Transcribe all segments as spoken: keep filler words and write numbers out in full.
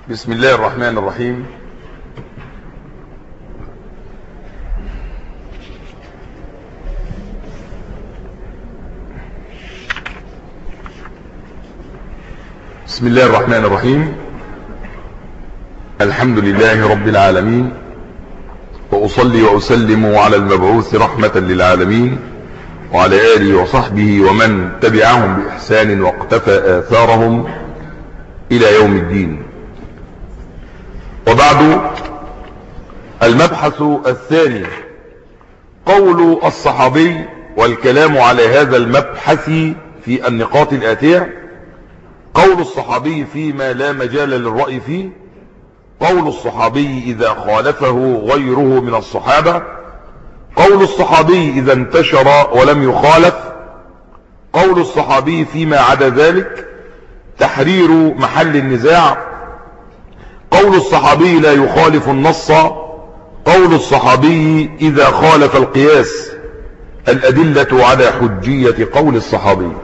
بسم الله الرحمن الرحيم. بسم الله الرحمن الرحيم. الحمد لله رب العالمين، وأصلي وأسلم على المبعوث رحمة للعالمين وعلى آله وصحبه ومن تبعهم بإحسان واقتفى آثارهم إلى يوم الدين. وبعد، المبحث الثاني قول الصحابي، والكلام على هذا المبحث في النقاط الآتية: قول الصحابي فيما لا مجال للرأي فيه، قول الصحابي إذا خالفه غيره من الصحابة، قول الصحابي إذا انتشر ولم يخالف، قول الصحابي فيما عدا ذلك، تحرير محل النزاع، قول الصحابي لا يخالف النص، قول الصحابي إذا خالف القياس، الأدلة على حجية قول الصحابي.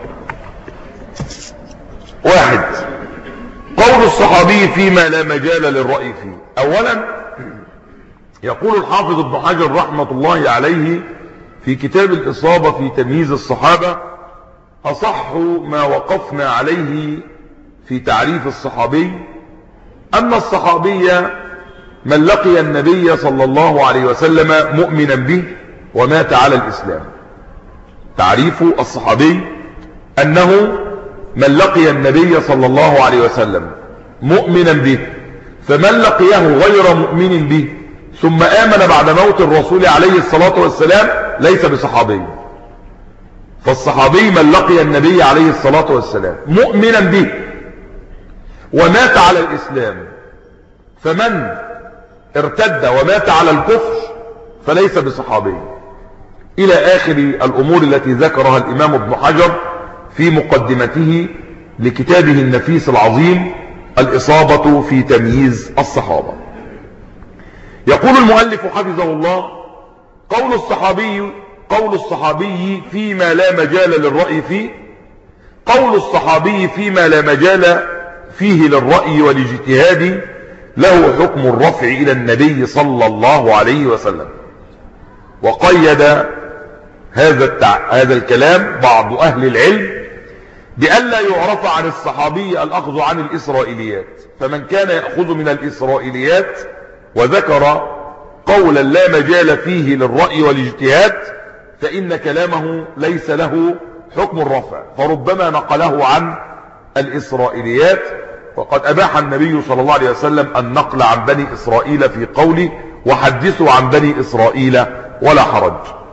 واحد، قول الصحابي فيما لا مجال للرأي فيه. أولا، يقول الحافظ ابن حجر رحمة الله عليه في كتاب الإصابة في تمييز الصحابة: أصح ما وقفنا عليه في تعريف الصحابي أن الصحابي من لقي النبي صلى الله عليه وسلم مؤمنا به ومات على الإسلام. تعريف الصحابي أنه من لقي النبي صلى الله عليه وسلم مؤمنا به، فمن لقيه غير مؤمن به ثم آمن بعد موت الرسول عليه الصلاة والسلام ليس بصحابي. فالصحابي من لقي النبي عليه الصلاة والسلام مؤمنا به ومات على الإسلام، فمن ارتد ومات على الكفر فليس بصحابي، إلى آخر الأمور التي ذكرها الإمام ابن حجر في مقدمته لكتابه النفيس العظيم الإصابة في تمييز الصحابة. يقول المؤلف حفظه الله: قول الصحابي قول الصحابي فيما لا مجال للرأي فيه، قول الصحابي فيما لا مجال فيه للرأي والاجتهاد له حكم الرفع إلى النبي صلى الله عليه وسلم. وقيد هذا التع... هذا الكلام بعض أهل العلم بألا يعرف عن الصحابي الأخذ عن الإسرائيليات، فمن كان يأخذ من الإسرائيليات وذكر قولا لا مجال فيه للرأي والاجتهاد فإن كلامه ليس له حكم الرفع، فربما نقله عن الإسرائيليات، وقد أباح النبي صلى الله عليه وسلم النقل عن بني إسرائيل في قوله: وحدثوا عن بني إسرائيل ولا حرج.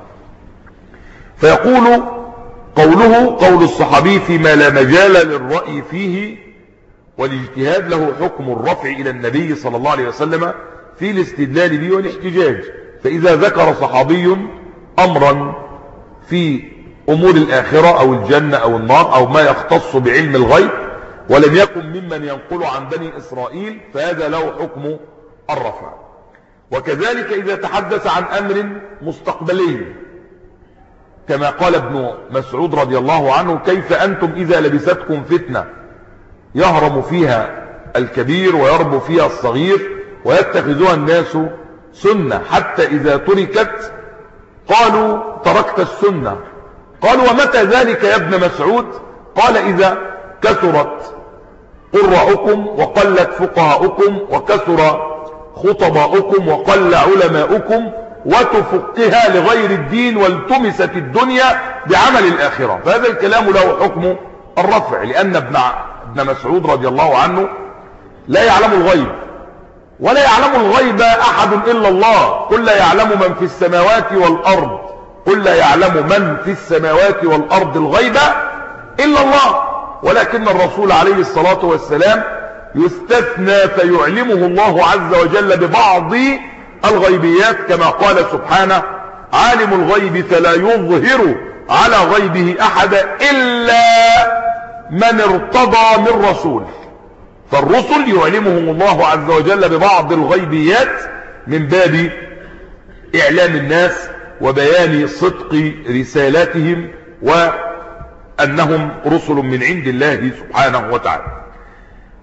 فيقول قوله قول الصحابي فيما لا مجال للرأي فيه والاجتهاد له حكم الرفع إلى النبي صلى الله عليه وسلم في الاستدلال به والاحتجاج. فإذا ذكر صحابي أمرا في أمور الآخرة أو الجنة أو النار أو ما يختص بعلم الغيب ولم يكن ممن ينقل عن بني إسرائيل فهذا له حكم الرفع. وكذلك إذا تحدث عن أمر مستقبلي كما قال ابن مسعود رضي الله عنه: كيف أنتم إذا لبستكم فتنة يهرم فيها الكبير ويربو فيها الصغير ويتخذها الناس سنة، حتى إذا تركت قالوا تركت السنة. قالوا: ومتى ذلك يا ابن مسعود؟ قال: إذا كثرت قراءكم وقلت فقهاؤكم وكثر خطباؤكم وقل علماؤكم وتفقها لغير الدين والتمست الدنيا بعمل الآخرة. فهذا الكلام له حكم الرفع، لأن ابن ابن مسعود رضي الله عنه لا يعلم الغيب ولا يعلم الغيب أحد إلا الله. قل لا يعلم من في السماوات والأرض قل لا يعلم من في السماوات والأرض الغيب إلا الله، ولكن الرسول عليه الصلاة والسلام يستثنى فيعلمه الله عز وجل ببعض الغيبيات، كما قال سبحانه: عالم الغيب فلا يظهر على غيبه أحدا إلا من ارتضى من رسول. فالرسل يعلمهم الله عز وجل ببعض الغيبيات من باب إعلام الناس وبيان صدق رسالاتهم وأنهم رسل من عند الله سبحانه وتعالى. قال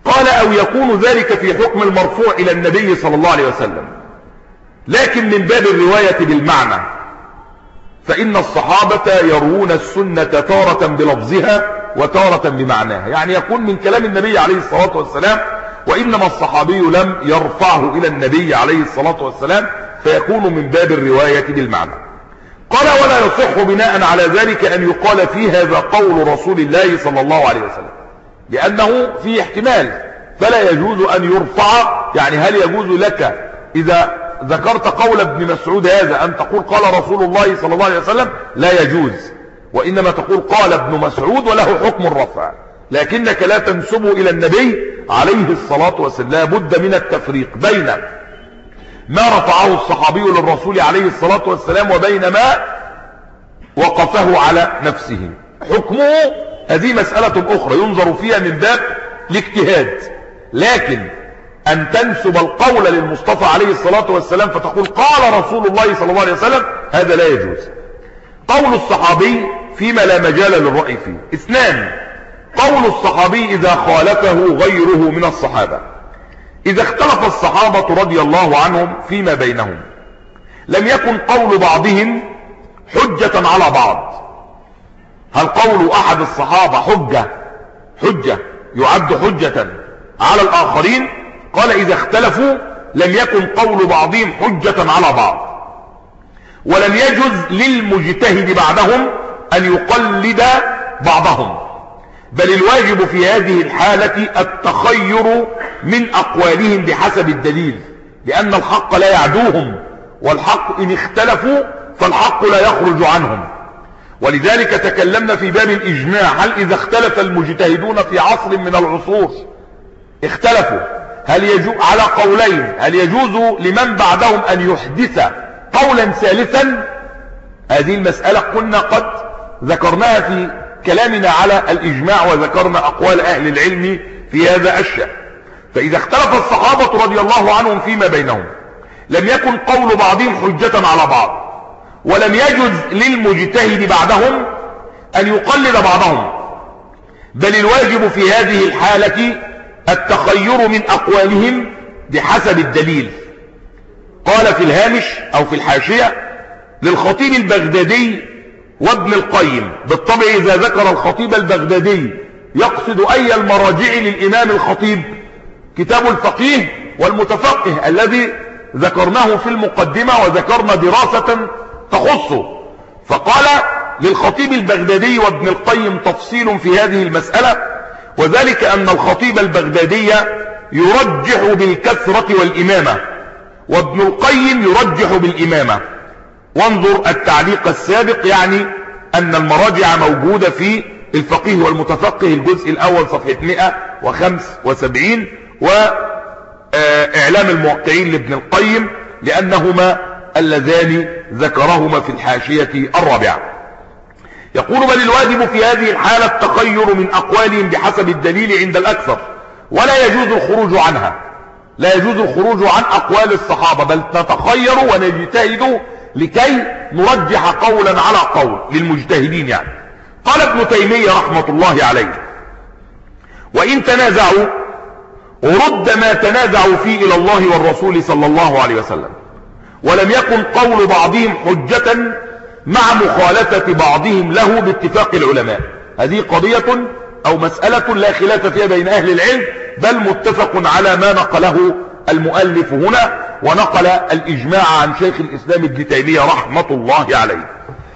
أو يكون ذلك في حكم المرفوع إلى النبي صلى الله عليه وسلم، لكن من باب الرواية بالمعنى، فإن الصحابة يروون السنة تارة بلفظها وتارة بمعناها، يعني يكون من كلام النبي عليه الصلاة والسلام، وإنما الصحابي لم يرفعه إلى النبي عليه الصلاة والسلام، فيكون من باب الرواية بالمعنى. قال ولا يصح بناء على ذلك أن يقال في هذا قول رسول الله صلى الله عليه وسلم، لأنه فيه احتمال، فلا يجوز أن يرفع. يعني هل يجوز لك إذا ذكرت قول ابن مسعود هذا أن تقول قال رسول الله صلى الله عليه وسلم؟ لا يجوز، وإنما تقول قال ابن مسعود وله حكم الرفع، لكنك لا تنسب إلى النبي عليه الصلاة والسلام. لا بد من التفريق بين ما رفعه الصحابي للرسول عليه الصلاة والسلام وبين ما وقفه على نفسه. حكمه هذه مسألة أخرى ينظر فيها من باب الاجتهاد، لكن أن تنسب القول للمصطفى عليه الصلاة والسلام فتقول قال رسول الله صلى الله عليه وسلم، هذا لا يجوز. قول الصحابي فيما لا مجال للرأي فيه. اثنان، قول الصحابي إذا خالفه غيره من الصحابة. إذا اختلف الصحابة رضي الله عنهم فيما بينهم، لم يكن قول بعضهم حجة على بعض. هل قول أحد الصحابة حجة حجة يعد حجة على الآخرين؟ قال إذا اختلفوا لم يكن قول بعضهم حجة على بعض، ولم يجوز للمجتهد بعدهم أن يقلد بعضهم، بل الواجب في هذه الحالة التخير من أقوالهم بحسب الدليل، لأن الحق لا يعدوهم، والحق إن اختلفوا فالحق لا يخرج عنهم. ولذلك تكلمنا في باب الإجماع، هل إذا اختلف المجتهدون في عصر من العصور اختلفوا هل يجوز على قولين، هل يجوز لمن بعدهم أن يحدث قولا ثالثا؟ هذه المسألة كنا قد ذكرناها في كلامنا على الإجماع، وذكرنا أقوال أهل العلم في هذا الشأن. فإذا اختلف الصحابة رضي الله عنهم فيما بينهم، لم يكن قول بعضهم حجة على بعض، ولم يجوز للمجتهد بعدهم أن يقلد بعضهم، بل الواجب في هذه الحالة التخير من أقوالهم بحسب الدليل. قال في الهامش أو في الحاشية للخطيب البغدادي وابن القيم، بالطبع إذا ذكر الخطيب البغدادي يقصد أي المراجع للإمام الخطيب؟ كتاب الفقيه والمتفقه الذي ذكرناه في المقدمة، وذكرنا دراسة تخصه. فقال للخطيب البغدادي وابن القيم تفصيل في هذه المسألة، وذلك أن الخطيب البغدادي يرجح بالكثرة والإمامة، وابن القيم يرجح بالإمامة. وانظر التعليق السابق، يعني أن المراجع موجودة في الفقيه والمتفقه الجزء الأول صفحة مئة وخمسة وسبعين، وإعلام الموقعين لابن القيم، لأنهما اللذان ذكرهما في الحاشية الرابعة. يقول بل الواجب في هذه الحالة التخير من أقوالهم بحسب الدليل عند الأكثر، ولا يجوز الخروج عنها. لا يجوز الخروج عن أقوال الصحابة، بل نتخير ونجتهد لكي نرجح قولا على قول للمجتهدين. يعني قال ابن تيمية رحمة الله عليه: وإن تنازعوا رد ما تنازعوا فيه إلى الله والرسول صلى الله عليه وسلم، ولم يكن قول بعضهم حجة مع مخالفة بعضهم له باتفاق العلماء. هذه قضية أو مسألة لا خلاف فيها بين أهل العلم، بل متفق على ما نقله المؤلف هنا، ونقل الإجماع عن شيخ الإسلام ابن تيمية رحمة الله عليه.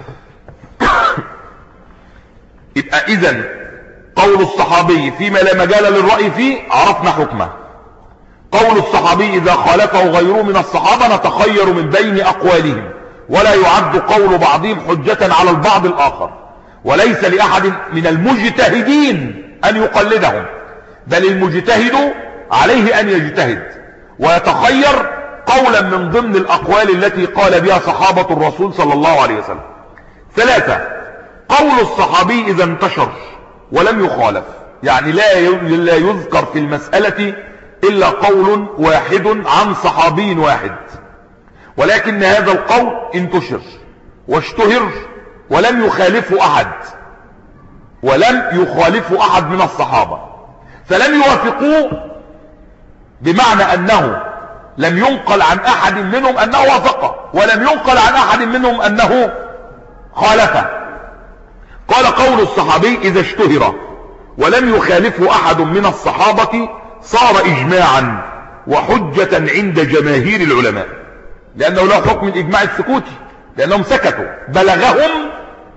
يبقى إذن قول الصحابي فيما لا مجال للرأي فيه عرفنا حكمه. قول الصحابي إذا خالفه غيره من الصحابة نتخير من بين أقوالهم، ولا يعد قول بعضهم حجة على البعض الآخر، وليس لأحد من المجتهدين أن يقلدهم، بل المجتهد عليه أن يجتهد ويتخير قولا من ضمن الأقوال التي قال بها صحابة الرسول صلى الله عليه وسلم. ثلاثة، قول الصحابي إذا انتشر ولم يخالف، يعني لا يذكر في المسألة إلا قول واحد عن صحابي واحد، ولكن هذا القول انتشر واشتهر ولم يخالفه أحد ولم يخالفه أحد من الصحابة، فلم يوافقوه بمعنى أنه لم ينقل عن أحد منهم أنه وافق، ولم ينقل عن أحد منهم أنه خالفه. قال قول الصحابي إذا اشتهر ولم يخالفه أحد من الصحابة صار إجماعا وحجة عند جماهير العلماء، لأنه له حكم الإجماع السكوتي، لأنهم سكتوا، بلغهم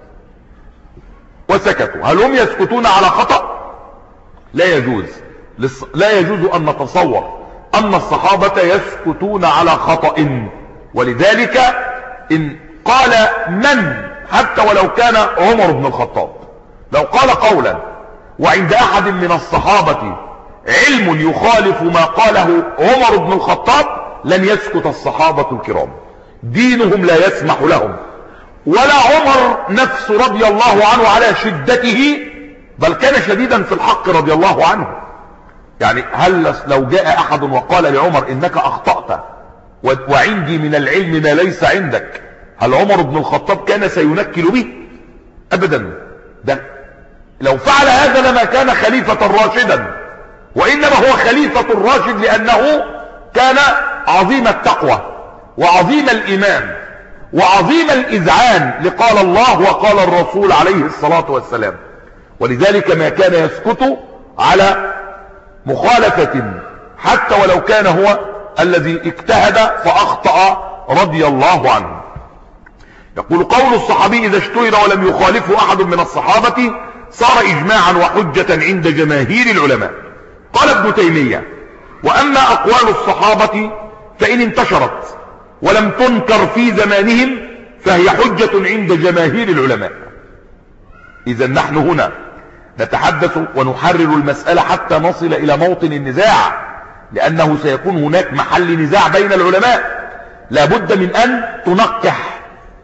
وسكتوا. هل هم يسكتون على خطأ؟ لا يجوز لا يجوز أن نتصور أن الصحابة يسكتون على خطأ. ولذلك إن قال من حتى ولو كان عمر بن الخطاب، لو قال قولا وعند أحد من الصحابة علم يخالف ما قاله عمر بن الخطاب، لن يسكت الصحابة الكرام، دينهم لا يسمح لهم. ولا عمر نفسه رضي الله عنه على شدته، بل كان شديدا في الحق رضي الله عنه. يعني هل لو جاء أحد وقال لعمر إنك أخطأت وعندي من العلم ما ليس عندك، هل عمر بن الخطاب كان سينكل به؟ أبدا. ده لو فعل هذا لما كان خليفة راشدا، وإنما هو خليفة الراشد لأنه كان عظيم التقوى وعظيم الإيمان وعظيم الإذعان لقال الله وقال الرسول عليه الصلاة والسلام. ولذلك ما كان يسكت على مخالفة حتى ولو كان هو الذي اجتهد فأخطأ رضي الله عنه. يقول قول الصحابي إذا اشتهر ولم يخالفه أحد من الصحابة صار إجماعا وحجة عند جماهير العلماء. قال ابن تيمية وأما أقوال الصحابة فإن انتشرت ولم تنكر في زمانهم فهي حجة عند جماهير العلماء. إذا نحن هنا نتحدث ونحرر المسألة حتى نصل إلى موطن النزاع، لأنه سيكون هناك محل نزاع بين العلماء، لابد من أن تنقح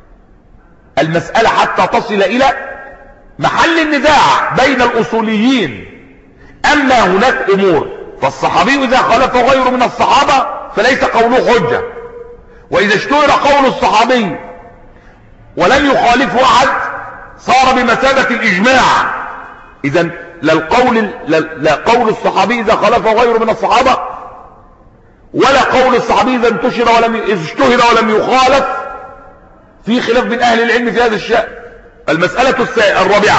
المسألة حتى تصل إلى محل النزاع بين الأصوليين. أما هناك أمور فالصحابي إذا خالفه غيره من الصحابة فليس قوله حجة، وإذا اشتهر قول الصحابي ولم يخالفه أحد صار بمثابة الإجماع. إذن لا القول لا قول الصحابي إذا خالفه غيره من الصحابة، ولا قول الصحابي إذا انتشر ولم اشتهر ولم يخالف، في خلاف بين أهل العلم في هذا الشأن. المسألة الرابعة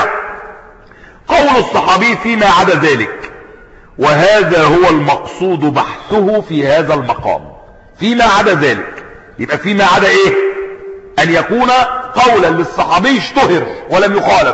قول الصحابي فيما عدا ذلك، وهذا هو المقصود بحثه في هذا المقام. فيما عدا ذلك يبقى فيما عدا ايه؟ ان يكون قولا للصحابي اشتهر ولم يخالف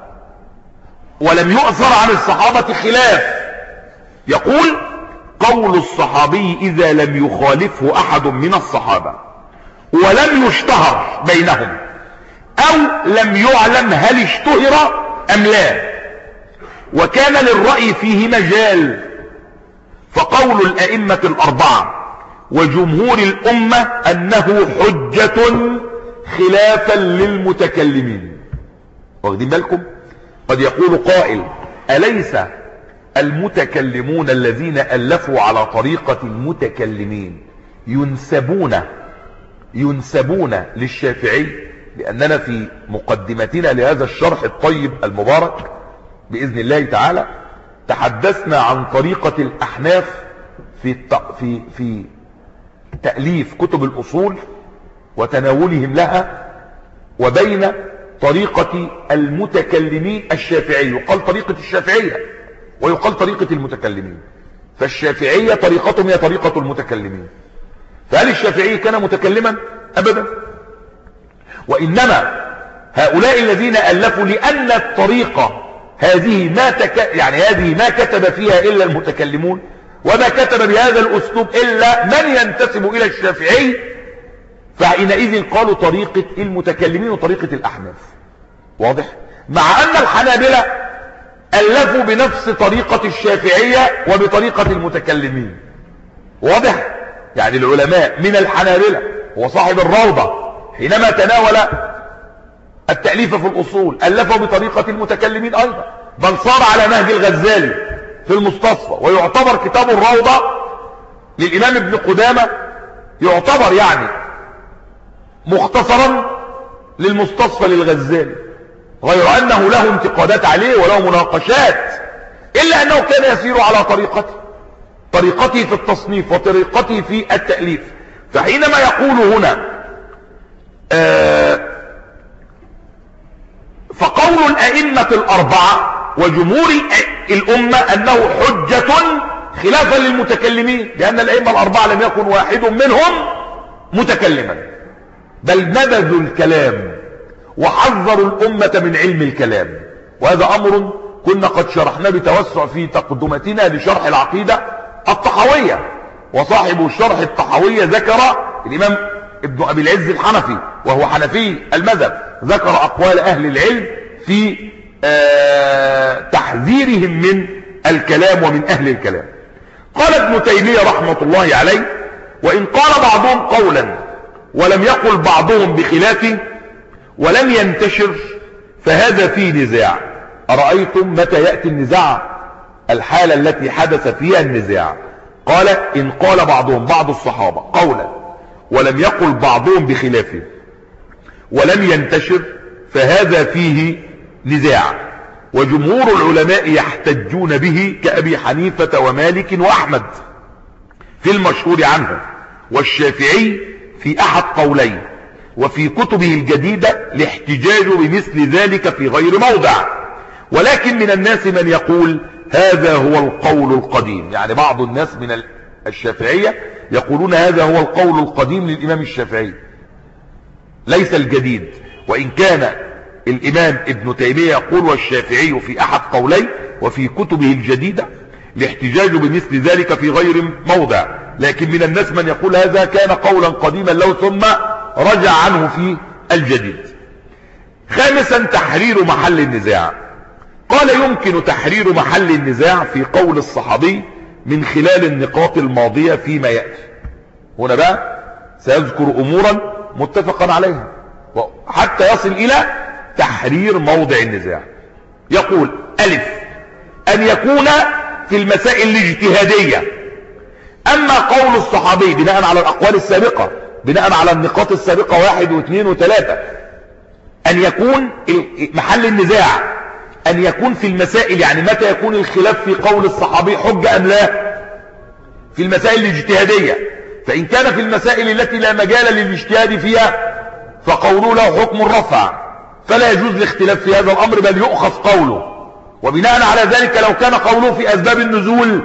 ولم يؤثر عن الصحابة خلاف. يقول قول الصحابي اذا لم يخالفه احد من الصحابة ولم يشتهر بينهم او لم يعلم هل اشتهر ام لا، وكان للرأي فيه مجال، فقول الأئمة الأربعة وجمهور الأمة أنه حجة خلافا للمتكلمين. واخدين بالكم؟ قد يقول قائل أليس المتكلمون الذين ألفوا على طريقة المتكلمين ينسبون ينسبون للشافعي؟ لأننا في مقدمتنا لهذا الشرح الطيب المبارك بإذن الله تعالى تحدثنا عن طريقة الأحناف في في في تأليف كتب الأصول وتناولهم لها، وبين طريقة المتكلمين الشافعي. يقال طريقة الشافعية ويقال طريقة المتكلمين، فالشافعية طريقتهم هي طريقة المتكلمين. فهل الشافعي كان متكلما؟ أبدا. وإنما هؤلاء الذين ألفوا لأن الطريقة هذه ما تك... يعني هذه ما كتب فيها إلا المتكلمون، وما كتب بهذا الأسلوب إلا من ينتسب إلى الشافعي، فحينئذ قالوا طريقة المتكلمين وطريقة الأحناف. واضح؟ مع أن الحنابلة ألفوا بنفس طريقة الشافعية وبطريقة المتكلمين. واضح؟ يعني العلماء من الحنابلة وصاحب الروضة حينما تناول التأليف في الأصول ألفه بطريقة المتكلمين أيضا، بل صار على نهج الغزالي في المستصفى، ويعتبر كتاب الروضة للإمام ابن قدامة يعتبر يعني مختصرا للمستصفى للغزالي، غير أنه له انتقادات عليه وله مناقشات، إلا أنه كان يسير على طريقته. طريقته في التصنيف وطريقته في التأليف. فحينما يقول هنا آه فقول الأئمة الأربعة وجمهور الأمة أنه حجة خلافا للمتكلمين، لأن الأئمة الأربعة لم يكن واحد منهم متكلما، بل نبذوا الكلام وحذروا الأمة من علم الكلام. وهذا أمر كنا قد شرحنا بتوسع في تقدمتنا لشرح العقيدة الطحاوية، وصاحب الشرح الطحاوية ذكر الإمام ابن أبي العز الحنفي وهو حنفي المذهب، ذكر أقوال أهل العلم في آه تحذيرهم من الكلام ومن أهل الكلام. قال ابن تيمية رحمة الله عليه: وإن قال بعضهم قولا ولم يقل بعضهم بخلافه ولم ينتشر فهذا فيه نزاع. أرأيتم متى يأتي النزاع؟ الحالة التي حدث فيها النزاع. قال: إن قال بعضهم، بعض الصحابة، قولا ولم يقل بعضهم بخلافه ولم ينتشر فهذا فيه نزاع. وجمهور العلماء يحتجون به كأبي حنيفة ومالك وأحمد في المشهور عنه، والشافعي في أحد قولين، وفي كتبه الجديدة الاحتجاج بمثل ذلك في غير موضع. ولكن من الناس من يقول هذا هو القول القديم، يعني بعض الناس من الشافعية يقولون هذا هو القول القديم للإمام الشافعي ليس الجديد، وإن كان الإمام ابن تيمية يقول والشافعي في أحد قولين وفي كتبه الجديدة الاحتجاج بمثل ذلك في غير موضع. لكن من الناس من يقول هذا كان قولا قديما له ثم رجع عنه في الجديد. خامسا: تحرير محل النزاع. قال: يمكن تحرير محل النزاع في قول الصحابي من خلال النقاط الماضية فيما يأتي. هنا بقى سيذكر أمورا متفقا عليها حتى يصل إلى تحرير موضع النزاع. يقول: ألف: أن يكون في المسائل الاجتهادية. أما قول الصحابي بناء على الأقوال السابقة، بناء على النقاط السابقة واحد واثنين وثلاثة، أن يكون محل النزاع أن يكون في المسائل، يعني متى يكون الخلاف في قول الصحابي حجة أم لا؟ في المسائل الاجتهادية. فإن كان في المسائل التي لا مجال للاجتهاد فيها فقوله له حكم الرفع، فلا يجوز الاختلاف في هذا الأمر بل يؤخذ قوله. وبناء على ذلك لو كان قوله في أسباب النزول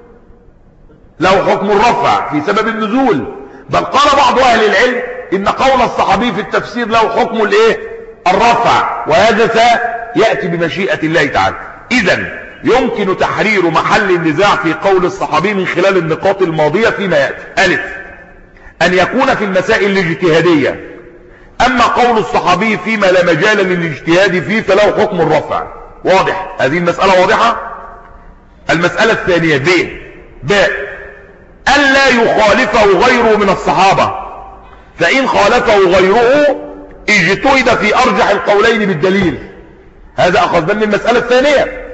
له حكم الرفع في سبب النزول، بل قال بعض أهل العلم إن قول الصحابي في التفسير له حكم الايه؟ الرفع، وهذا سيأتي بمشيئة الله تعالى. إذن يمكن تحرير محل النزاع في قول الصحابي من خلال النقاط الماضية فيما يأتي. ألف: أن يكون في المسائل الاجتهادية. أما قول الصحابي فيما لا مجال للاجتهاد فيه فله حكم الرفع. واضح؟ هذه المسألة واضحة. المسألة الثانية: ب باء ألا يخالفه غيره من الصحابة، فإن خالفه غيره اجتهد في أرجح القولين بالدليل. هذا أخذ من المسألة الثانية.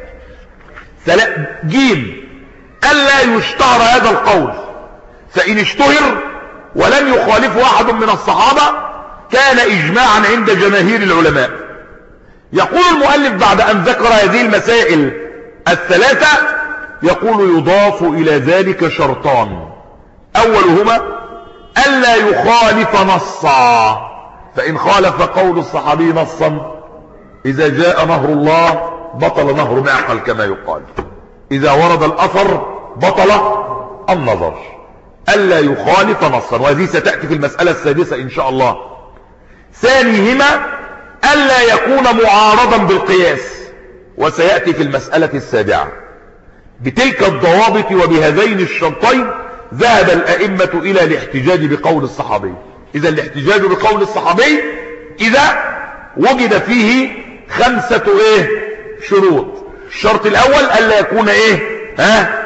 جيم: ألا يشتهر هذا القول، فإن اشتهر ولم يخالفه أحد من الصحابة كان إجماعا عند جماهير العلماء. يقول المؤلف بعد أن ذكر هذه المسائل الثلاثة، يقول: يضاف إلى ذلك شرطان. أولهما ألا يخالف نصا، فإن خالف قول الصحابي نصا إذا جاء نهر الله بطل نهر معقل كما يقال، إذا ورد الأثر بطل النظر. ألا يخالف نصا، وهذه ستأتي في المسألة السادسة إن شاء الله. ثانيهما ألا يكون معارضا بالقياس، وسيأتي في المسألة السابعة. بتلك الضوابط وبهذين الشرطين ذهب الأئمة إلى الاحتجاج بقول الصحابي. إذا الاحتجاج بقول الصحابي إذا وجد فيه خمسة إيه شروط. الشرط الأول ألا يكون إيه ها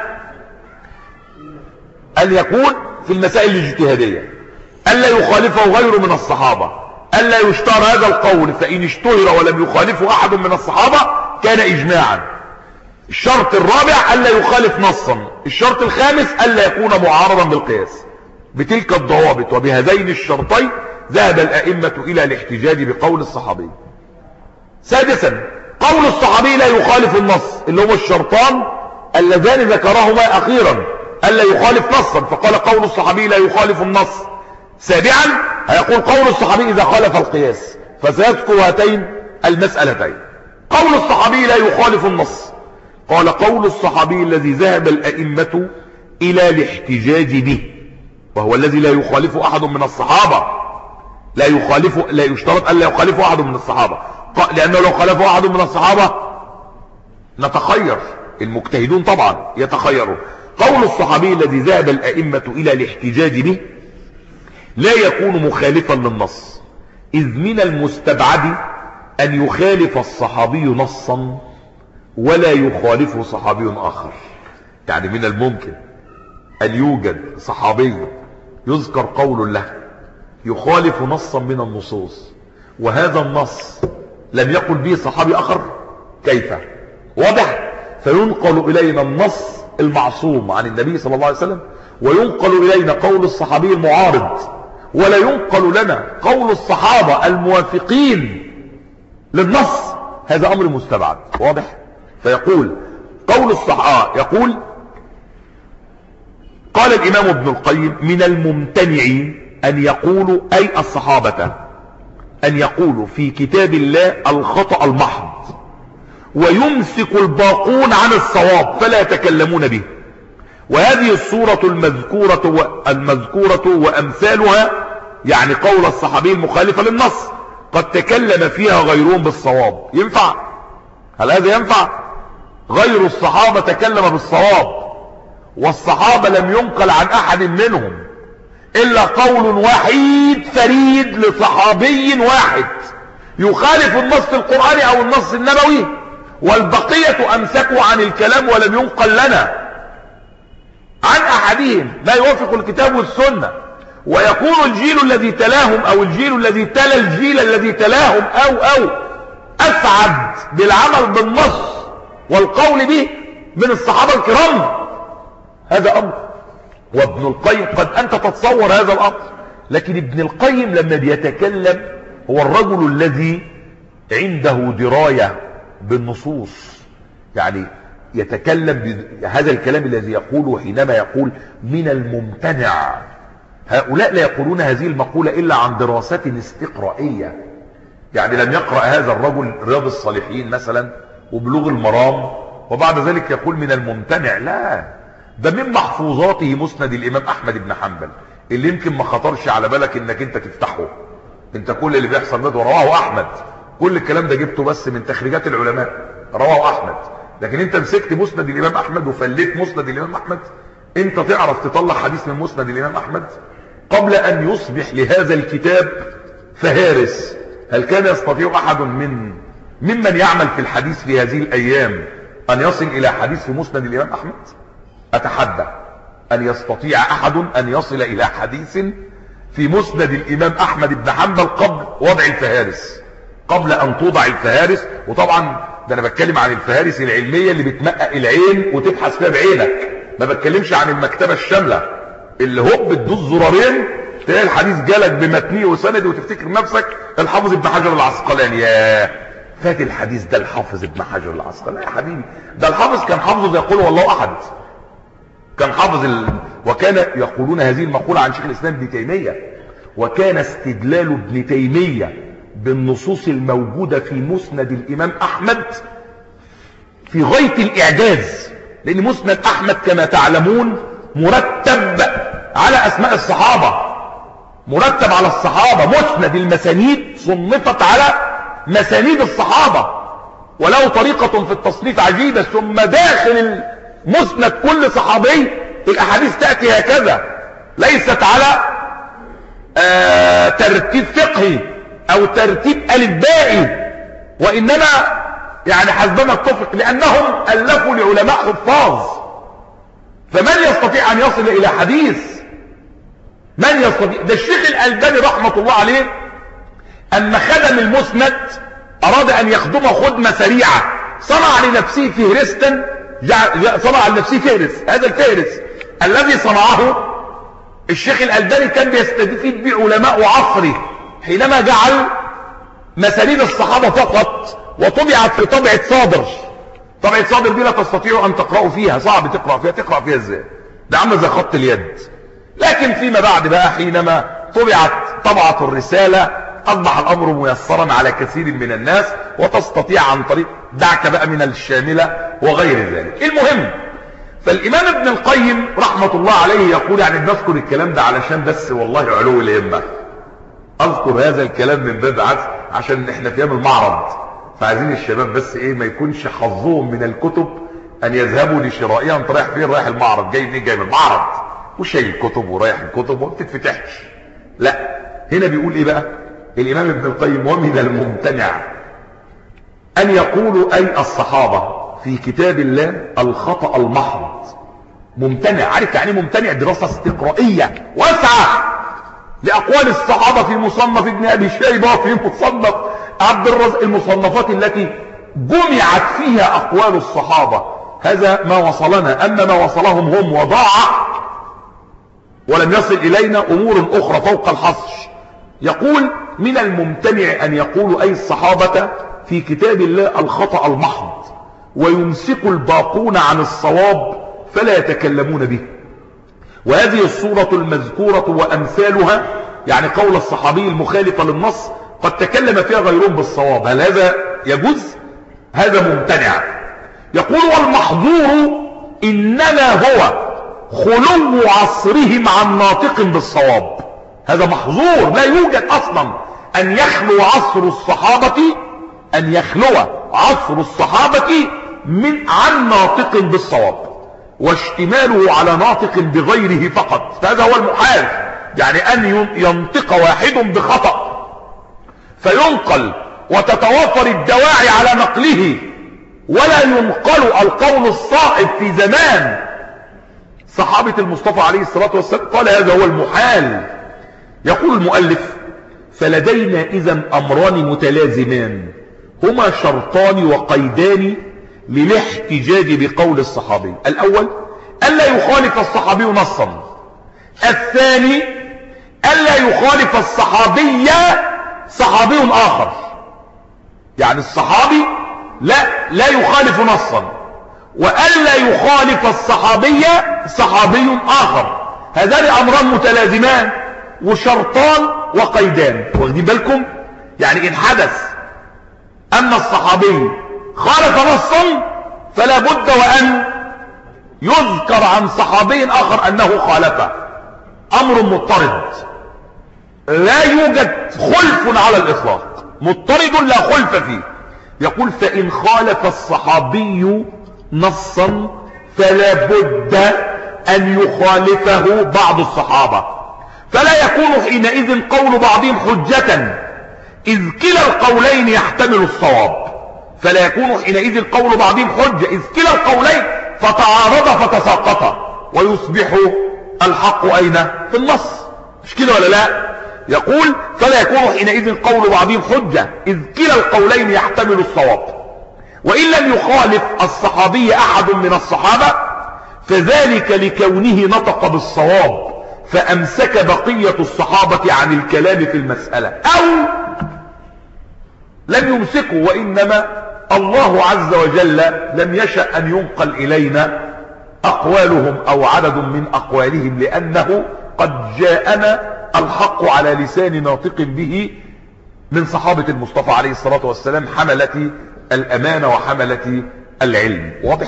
أن يكون في المسائل الاجتهادية، ألا يخالفه غيره من الصحابة، ألا يشتهر هذا القول، فإن اشتهر ولم يخالفه أحد من الصحابة كان إجماعا. الشرط الرابع ألا يخالف نصا. الشرط الخامس ألا يكون معارضا بالقياس. بتلك الضوابط وبهذين الشرطين ذهب الأئمة إلى الاحتجاج بقول الصحابي. سادسا قول الصحابي لا يخالف النص، اللي هو الشرطان اللذان ذكرهما أخيرا، ألا يخالف نصا، فقال قول الصحابي لا يخالف النص. سابعا هيقول قول الصحابي إذا خالف القياس، فسيذكر هاتين المسألتين. قول الصحابي لا يخالف النص، قال قول الصحابي الذي ذهب الأئمة إلى الاحتجاج به، وهو الذي لا يخالف أحد من الصحابة، لا يخالف، لا يشترط أن لا يخالف أحد من الصحابة، لأنه لو خالف أحد من الصحابة نتخير، المجتهدون طبعا يتخيرون. قول الصحابي الذي ذهب الأئمة إلى الاحتجاج به لا يكون مخالفا للنص، إذ من المستبعد أن يخالف الصحابي نصا ولا يخالفه صحابي آخر. يعني من الممكن أن يوجد صحابي يذكر قول له يخالف نصا من النصوص، وهذا النص لم يقل به صحابي آخر، كيف؟ واضح؟ فينقل إلينا النص المعصوم عن النبي صلى الله عليه وسلم، وينقل إلينا قول الصحابي المعارض، ولا ينقل لنا قول الصحابة الموافقين للنص. هذا أمر مستبعد. واضح؟ فيقول قول الصحابة، يقول قال الإمام ابن القيم من الممتنع أن يقولوا، أي الصحابة، أن يقولوا في كتاب الله الخطأ المحض، ويمسك الباقون عن الصواب فلا يتكلمون به. وهذه الصورة المذكورة المذكورة وأمثالها، يعني قول الصحابي المخالفة للنص، قد تكلم فيها غيرهم بالصواب. ينفع؟ هل هذا ينفع؟ غير الصحابة تكلم بالصواب، والصحابة لم ينقل عن أحد منهم إلا قول وحيد فريد لصحابي واحد يخالف النص القرآني أو النص النبوي، والبقية أمسكوا عن الكلام ولم ينقل لنا عن أحدهم ما يوافق الكتاب والسنة. ويكون الجيل الذي تلاهم أو الجيل الذي تلا الجيل الذي تلاهم أو أو أسعد بالعمل بالنص والقول به من الصحابة الكرام. هذا أمر. وابن القيم، قد أنت تتصور هذا الأمر، لكن ابن القيم لما بيتكلم هو الرجل الذي عنده دراية بالنصوص، يعني يتكلم بهذا الكلام الذي يقوله حينما يقول من الممتنع. هؤلاء لا يقولون هذه المقولة إلا عن دراسة استقرائية، يعني لم يقرأ هذا الرجل رياض الصالحين مثلا وبلوغ المرام وبعد ذلك يقول من الممتنع. لا، ده من محفوظاته مسند الإمام أحمد بن حنبل اللي يمكن ما خطرش على بالك انك انت تفتحه. انت كل اللي بيحصل ده رواه أحمد، كل الكلام ده جبته بس من تخريجات العلماء، رواه أحمد. لكن انت مسكت مسند الإمام أحمد وفليت مسند الإمام أحمد، انت تعرف تطلع حديث من مسند الإمام أحمد قبل أن يصبح لهذا الكتاب فهارس؟ هل كان يستطيع أحد من ممن يعمل في الحديث في هذه الأيام أن يصل إلى حديث في مسند الإمام أحمد؟ أتحدى أن يستطيع أحد أن يصل إلى حديث في مسند الإمام أحمد بن حنبل قبل وضع الفهارس، قبل أن توضع الفهارس. وطبعا ده أنا بتكلم عن الفهارس العلمية اللي بتمقق العين وتبحث فيها بعينك، ما بتكلمش عن المكتبة الشاملة اللي هو بتدوس زرارين تلاقي الحديث جالك بمتنيه وسند وتفتكر نفسك الحافظ ابن حجر العسقلاني. يا فات الحديث ده الحافظ ابن حجر العسقلاني يا حبيبي، ده الحافظ كان حافظه يقول والله أحد، كان حافظ ال... وكان يقولون هذه المقولة عن شيخ الإسلام ابن تيمية. وكان استدلال ابن تيمية بالنصوص الموجودة في مسند الإمام أحمد في غاية الإعجاز، لأن مسند أحمد كما تعلمون مرتب على أسماء الصحابة، مرتب على الصحابة. مسند المسانيد صنفت على مسانيد الصحابة، وله طريقة في التصنيف عجيبة. ثم داخل مسند كل صحابي الأحاديث تأتي هكذا، ليست على آه ترتيب فقهي أو ترتيب ألفبائي، وإنما يعني حسبما اتفق، لأنهم ألفوا لعلماء حفاظ. فمن يستطيع أن يصل إلى حديث؟ من يستطيع؟ ده الشيخ الألباني رحمة الله عليه أما خدم المسند أراد أن يخدمه خدمة سريعة، صنع لنفسه فهرستا، صنع لنفسه فهرس. هذا الفهرس الذي صنعه الشيخ الألباني كان بيستفيد به علماء عصره حينما جعل مسانيد الصحابة فقط، وطبعت في طبعة صادر. طبعة صادر دي لا تستطيع أن تقرأوا فيها، صعب تقرأ فيها. تقرأ فيها ازاي؟ ده عامل زي خط اليد. لكن فيما بعد بقى حينما طبعت طبعة الرسالة اصبح الامر ميسرا على كثير من الناس، وتستطيع عن طريق دعك بقى من الشاملة وغير ذلك. المهم، فالامام ابن القيم رحمة الله عليه يقول، يعني بنذكر الكلام ده علشان بس والله علو الهمة، اذكر هذا الكلام من باب عكس عشان احنا في ايام المعرض، فعايزين الشباب بس ايه ما يكونش حظهم من الكتب ان يذهبوا لشرائها. انت رايح فين؟ رايح المعرض. جاي منين؟ جاي من المعرض وشايل الكتب ورايح الكتب وما بتتفتحش. لا، هنا بيقول ايه بقى الامام ابن القيم؟ ومن الممتنع ان يقولوا اي الصحابة في كتاب الله الخطأ المحض. ممتنع، عارف يعني ممتنع؟ دراسة استقرائية واسعة لأقوال الصحابة في مصنف ابن أبي شيبة وفي مصنف عبد الرزاق، المصنفات التي جمعت فيها أقوال الصحابة. هذا ما وصلنا. أما ما وصلهم هم وضاع ولم يصل إلينا أمور أخرى فوق الحصر. يقول من الممتنع أن يقولوا أي الصحابة في كتاب الله الخطأ المحض، ويمسك الباقون عن الصواب فلا يتكلمون به. وهذه الصورة المذكورة وأمثالها، يعني قول الصحابي المخالفة للنص قد تكلم فيها غيرهم بالصواب، هل هذا يجوز؟ هذا ممتنع. يقول والمحظور إنما هو خلو عصرهم عن ناطق بالصواب. هذا محظور، لا يوجد أصلا أن يخلو عصر الصحابة أن يخلو عصر الصحابة من عن ناطق بالصواب، واشتماله على ناطق بغيره فقط، فهذا هو المحال. يعني أن ينطق واحد بخطأ فينقل وتتوافر الدواعي على نقله، ولا ينقل القول الصائب في زمان صحابة المصطفى عليه الصلاة والسلام، قال هذا هو المحال. يقول المؤلف فلدينا إذن أمران متلازمان هما شرطان وقيدان للاحتجاج بقول الصحابي. الأول ألا يخالف الصحابي نصا، الثاني ألا يخالف الصحابي صحابي آخر. يعني الصحابي لا لا يخالف نصا، وألا يخالف الصحابي صحابي آخر. هذان أمران متلازمان وشرطان وقيدان. واخدين بالكم؟ يعني إن حدث أن الصحابي خالف نصا فلا بد وأن يذكر عن صحابي آخر أنه خالفه. أمر مضطرد لا يوجد خلف على الإطلاق، مضطرد لا خلف فيه. يقول فإن خالف الصحابي نصا فلا بد أن يخالفه بعض الصحابة، فلا يكون حينئذ قول بعضهم حجة إذ كلا القولين يحتمل الصواب. فلا يكون حينئذ قول بعضهم حجة إذ كلا القولين فتعارض فتساقط، ويصبح الحق أين؟ في النص. مش كده ولا لا؟ يقول فلا يكون حينئذ قول بعضهم حجة إذ كلا القولين يحتمل الصواب. وإن لم يخالف الصحابي أحد من الصحابة فذلك لكونه نطق بالصواب فأمسك بقية الصحابة عن الكلام في المسألة، أو لم يمسكوا وإنما الله عز وجل لم يشأ أن ينقل إلينا أقوالهم أو عدد من أقوالهم، لأنه قد جاءنا الحق على لسان ناطق به من صحابة المصطفى عليه الصلاة والسلام حملة الأمانة وحملة العلم. واضح؟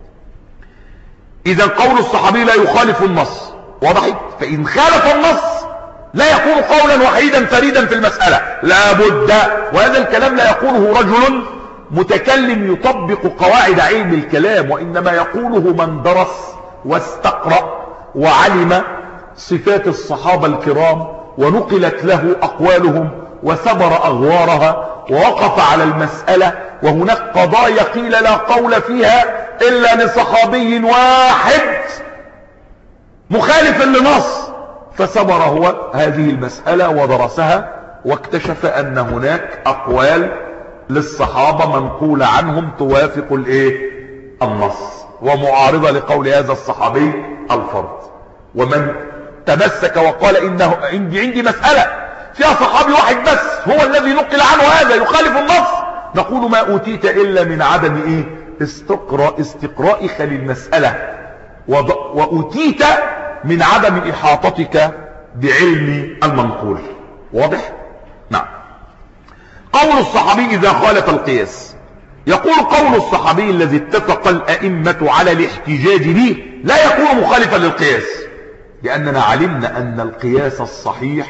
إذا قول الصحابي لا يخالف النص، واضح؟ فإن خالف النص لا يكون قولا وحيدا فريدا في المسألة، لا بد. وهذا الكلام لا يقوله رجل متكلم يطبق قواعد علم الكلام، وإنما يقوله من درس واستقرأ وعلم صفات الصحابة الكرام ونقلت له أقوالهم وسبر أغوارها ووقف على المسألة. وهناك قضايا قيل لا قول فيها إلا لصحابي واحد مخالف لنص، فسبر هو هذه المسألة ودرسها واكتشف أن هناك أقوال للصحابة منقولة عنهم توافق الايه؟ النص، ومعارضة لقول هذا الصحابي الفرد. ومن تمسك وقال إنه عندي عندي مسألة فيها صحابي واحد بس هو الذي نقل عنه هذا يخالف النص، نقول ما أوتيت إلا من عدم إيه؟ استقراء استقرائك للمسألة وأتيت من عدم إحاطتك بعلم المنقول. واضح؟ نعم. قول الصحابي إذا خالف القياس، يقول قول الصحابي الذي اتفق الأئمة على الاحتجاج به لا يكون مخالفا للقياس، لأننا علمنا أن القياس الصحيح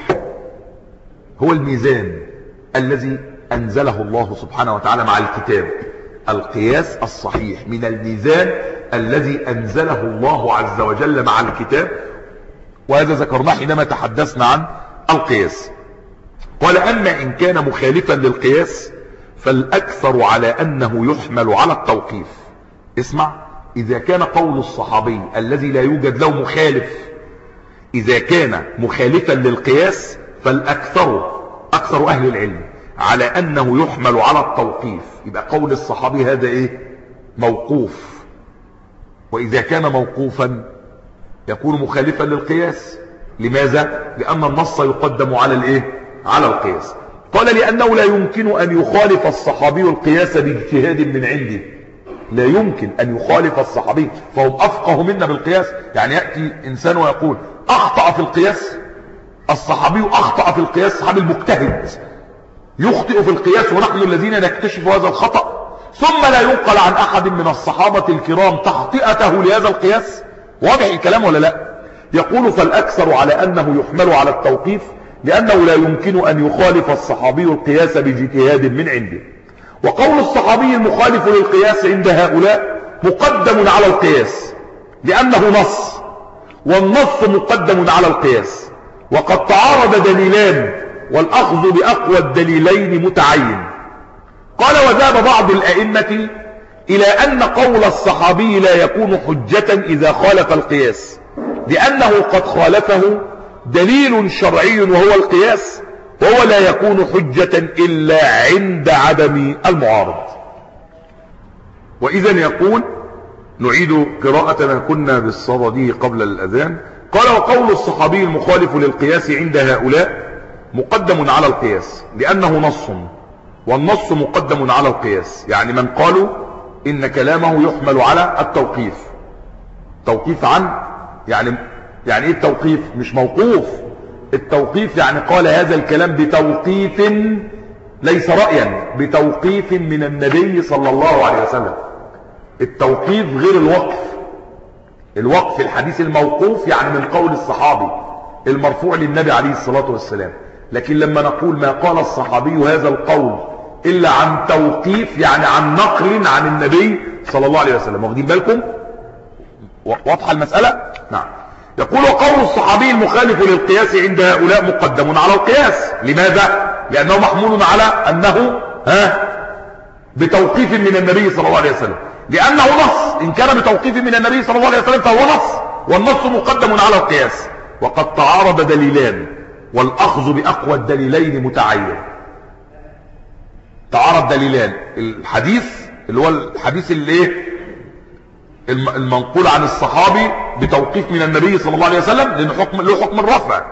هو الميزان الذي أنزله الله سبحانه وتعالى مع الكتاب. القياس الصحيح من الميزان الذي أنزله الله عز وجل مع الكتاب، وهذا ذكرناه حينما تحدثنا عن القياس. قال أما إن كان مخالفا للقياس فالأكثر على أنه يحمل على التوقيف. اسمع، إذا كان قول الصحابي الذي لا يوجد له مخالف إذا كان مخالفا للقياس فالأكثر أكثر أهل العلم على أنه يحمل على التوقيف، يبقى قول الصحابي هذا إيه؟ موقوف. وإذا كان موقوفا يكون مخالفا للقياس. لماذا؟ لأن النص يقدم على الإيه؟ على القياس. قال لأنه لا يمكن أن يخالف الصحابي القياس باجتهاد من عنده. لا يمكن أن يخالف الصحابي، فهم أفقه منا بالقياس. يعني يأتي إنسان ويقول أخطأ في القياس، الصحابي أخطأ في القياس، الصحابي المجتهد يخطئ في القياس ونحن الذين نكتشف هذا الخطأ، ثم لا ينقل عن أحد من الصحابة الكرام تخطئته لهذا القياس. واضح الكلام ولا لا؟ يقول فالأكثر على أنه يحمل على التوقيف لأنه لا يمكن أن يخالف الصحابي القياس باجتهاد من عنده. وقول الصحابي المخالف للقياس عند هؤلاء مقدم على القياس لأنه نص، والنص مقدم على القياس، وقد تعارض دليلان والأخذ بأقوى الدليلين متعين. قال وذهب بعض الأئمة إلى أن قول الصحابي لا يكون حجة إذا خالف القياس لأنه قد خالفه دليل شرعي وهو القياس، وهو لا يكون حجة إلا عند عدم المعارض. وإذا يقول نعيد قراءة ما كنا بالصدد قبل الأذان. قال وقول الصحابي المخالف للقياس عند هؤلاء مقدم على القياس لأنه نص، والنص مقدم على القياس. يعني من قالوا إن كلامه يحمل على التوقيف. توقيف عن يعني يعني ايه التوقيف؟ مش موقوف. التوقيف يعني قال هذا الكلام بتوقيف ليس رأيا، بتوقيف من النبي صلى الله عليه وسلم. التوقيف غير الوقف. الوقف الحديث الموقوف يعني من قول الصحابي المرفوع للنبي عليه الصلاة والسلام. لكن لما نقول ما قال الصحابي هذا القول إلا عن توقيف يعني عن نقل عن النبي صلى الله عليه وسلم. واخدين بالكم؟ واضحة المسألة؟ نعم. يقول وقول الصحابي المخالف للقياس عند هؤلاء مقدم على القياس. لماذا؟ لأنه محمول على أنه ها بتوقيف من النبي صلى الله عليه وسلم، لأنه نص. إن كان بتوقيف من النبي صلى الله عليه وسلم فهو نص، والنص مقدم على القياس. وقد تعارض دليلان والأخذ بأقوى الدليلين متعين. تعارض دليلان، الحديث اللي هو الحديث اللي ايه المنقول عن الصحابي بتوقيف من النبي صلى الله عليه وسلم لأنه حكم له حكم الرفع،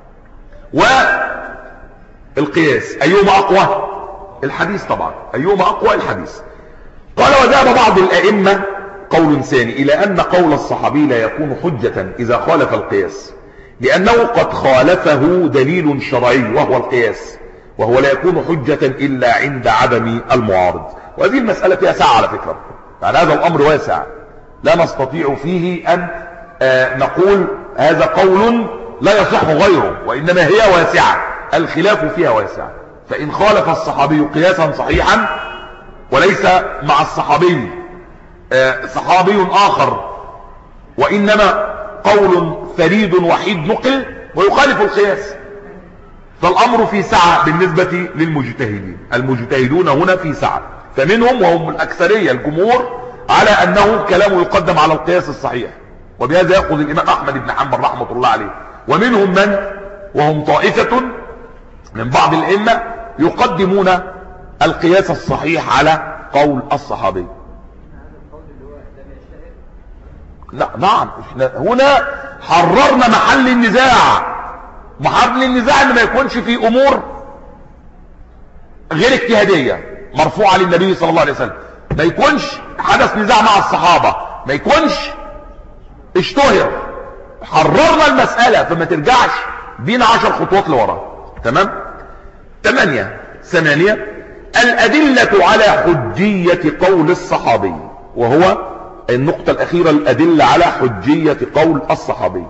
والقياس أيهما أقوى؟ الحديث طبعا. أيهما أقوى؟ الحديث. قال وذهب بعض الأئمة قول ثاني إلى أن قول الصحابي لا يكون حجة إذا خالف القياس لأنه قد خالفه دليل شرعي وهو القياس، وهو لا يكون حجة إلا عند عدم المعارض. وهذه المسألة فيها سعة على فكرة، يعني هذا الأمر واسع لا نستطيع فيه أن آه نقول هذا قول لا يصح غيره، وإنما هي واسعة، الخلاف فيها واسع. فإن خالف الصحابي قياسا صحيحا وليس مع الصحابي آه صحابي آخر، وإنما قول فريد وحيد نقل ويخالف القياس، فالأمر في سعة بالنسبة للمجتهدين. المجتهدون هنا في سعة، فمنهم وهم الأكثرية الجمهور على أنه كلامه يقدم على القياس الصحيح، وبهذا يأخذ الإمام أحمد بن حنبل رحمة الله عليه. ومنهم من وهم طائفة من بعض الأئمة يقدمون القياس الصحيح على قول الصحابي. لا نعم، احنا هنا حررنا محل النزاع. محل النزاع ان ما يكونش في امور غير اجتهاديه مرفوعه للنبي صلى الله عليه وسلم، ما يكونش حدث نزاع مع الصحابه، ما يكونش اشتهر، حررنا المسألة، فما ترجعش بينا عشر خطوات لورا. تمام. ثمانية ثمانية الأدلة على حجية قول الصحابي، وهو النقطة الأخيرة، الأدلة على حجية قول الصحابي.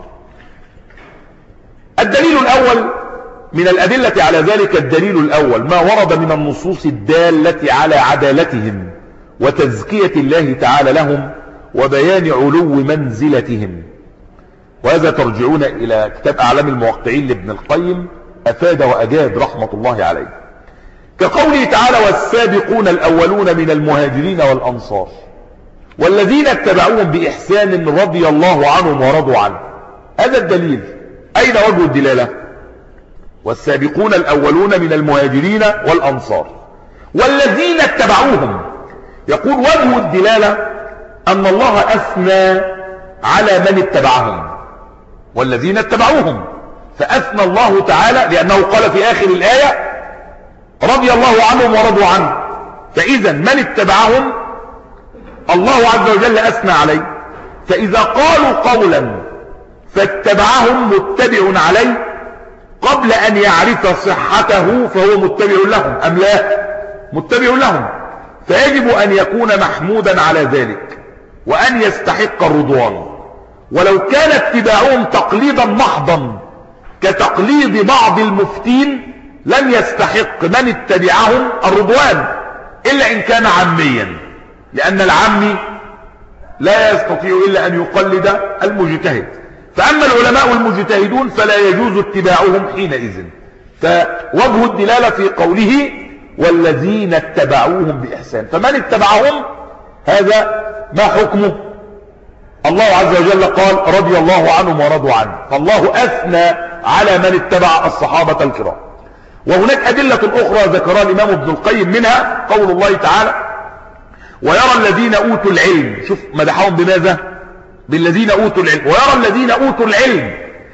الدليل الأول من الأدلة على ذلك، الدليل الأول ما ورد من النصوص الدالة على عدالتهم وتزكية الله تعالى لهم وبيان علو منزلتهم. وهذا ترجعون إلى كتاب أعلام الموقعين لابن القيم، أفاد وأجاد رحمة الله عليه، كقوله تعالى والسابقون الأولون من المهاجرين والأنصار والذين اتبعوهم بإحسان رضي الله عنهم ورضوا عنه. هذا الدليل. أين وجه الدلالة؟ والسابقون الأولون من المهاجرين والأنصار والذين اتبعوهم. يقول وجه الدلالة أن الله أثنى على من اتبعهم والذين اتبعوهم، فأثنى الله تعالى لأنه قال في آخر الآية رضي الله عنهم ورضوا عنه، فإذا من اتبعهم الله عز وجل أثنى عليه. فإذا قالوا قولا فاتبعهم متبع عليه قبل أن يعرف صحته فهو متبع لهم أم لا؟ متبع لهم، فيجب أن يكون محمودا على ذلك وأن يستحق الرضوان. ولو كان اتباعهم تقليدا محضا كتقليد بعض المفتين لم يستحق من اتبعهم الرضوان إلا إن كان عاميا، لأن العامي لا يستطيع إلا أن يقلد المجتهد. فأما العلماء والمجتهدون فلا يجوز اتباعهم حينئذ. فوجه الدلالة في قوله والذين اتبعوهم بإحسان، فمن اتبعهم هذا ما حكمه؟ الله عز وجل قال رضي الله عنهم ورضوا عنه، فالله أثنى على من اتبع الصحابة الكرام. وهناك أدلة أخرى ذكرها الإمام ابن القيم، منها قول الله تعالى ويرى الذين أوتوا العلم، شوف مدحهم بماذا؟ بالذين أوتوا العلم. ويرى الذين أوتوا العلم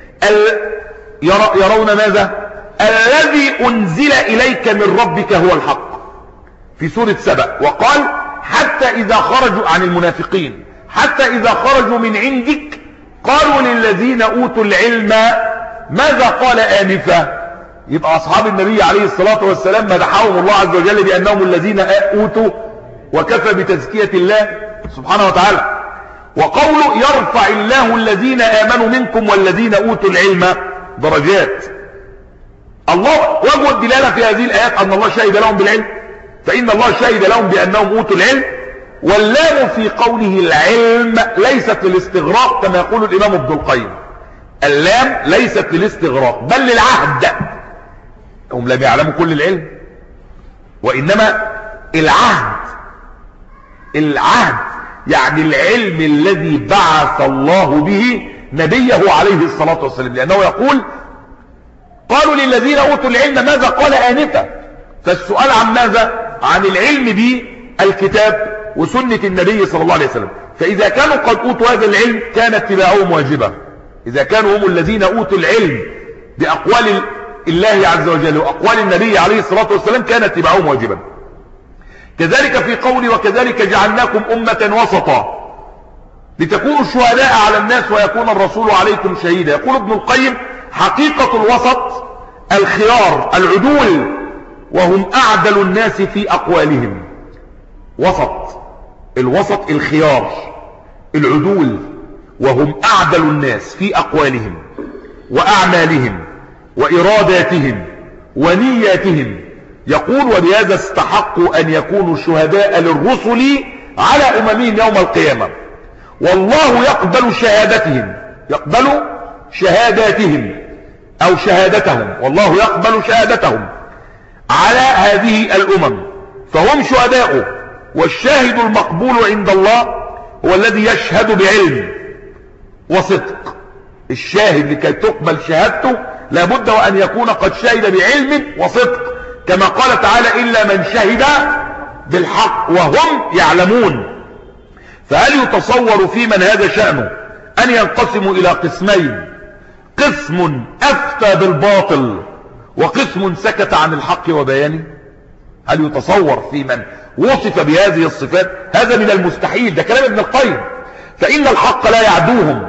يرى يرون ماذا؟ الذي أنزل إليك من ربك هو الحق في سورة سبأ. وقال حتى إذا خرجوا عن المنافقين حتى إذا خرجوا من عندك قالوا للذين أوتوا العلم ماذا قال آنفا. يبقى أصحاب النبي عليه الصلاة والسلام مدحهم الله عز وجل بأنهم الذين أوتوا، وكفى بتزكية الله سبحانه وتعالى. وقوله يرفع الله الذين آمنوا منكم والذين أوتوا العلم درجات. الله وجه الدلالة في هذه الآيات أن الله شهد لهم بالعلم، فإن الله شهد لهم بأنهم أوتوا العلم. واللام في قوله العلم ليست للاستغراق كما يقول الإمام ابن القيم، اللام ليست للاستغراق بل للعهد. هم لم يعلموا كل العلم، وإنما العهد العهد يعني العلم الذي بعث الله به نبيه عليه الصلاة والسلام، لأنه يقول قالوا للذين أوتوا العلم ماذا قال آنفا. فالسؤال عن ماذا؟ عن العلم بالكتاب وسنة النبي صلى الله عليه وسلم. فإذا كانوا قد أوتوا هذا العلم كان اتباعهم واجبا، إذا كانوا هم الذين أوتوا العلم بأقوال الله عز وجل وأقوال النبي عليه الصلاة والسلام كان اتباعهم واجبا. كذلك في قوله وكذلك جعلناكم أمة وسطا لتكونوا شهداء على الناس ويكون الرسول عليكم شهيدا. يقول ابن القيم حقيقة الوسط الخيار العدول، وهم أعدل الناس في أقوالهم. وسط الوسط الخيار العدول، وهم أعدل الناس في أقوالهم وأعمالهم وإراداتهم ونياتهم. يقول وبهذا استحقوا أن يكونوا شهداء للرسل على أممهم يوم القيامة، والله يقبل شهادتهم يقبل شهاداتهم أو شهادتهم والله يقبل شهادتهم على هذه الأمم، فهم شهداء. والشاهد المقبول عند الله هو الذي يشهد بعلم وصدق. الشاهد لكي تقبل شهادته لابد وأن يكون قد شهد بعلم وصدق، كما قال تعالى إلا من شهد بالحق وهم يعلمون. فهل يتصور في من هذا شأنه أن ينقسموا إلى قسمين، قسم أفتى بالباطل وقسم سكت عن الحق وبيانه؟ هل يتصور في من وصف بهذه الصفات؟ هذا من المستحيل، ده كلام ابن القيم. فإن الحق لا يعدوهم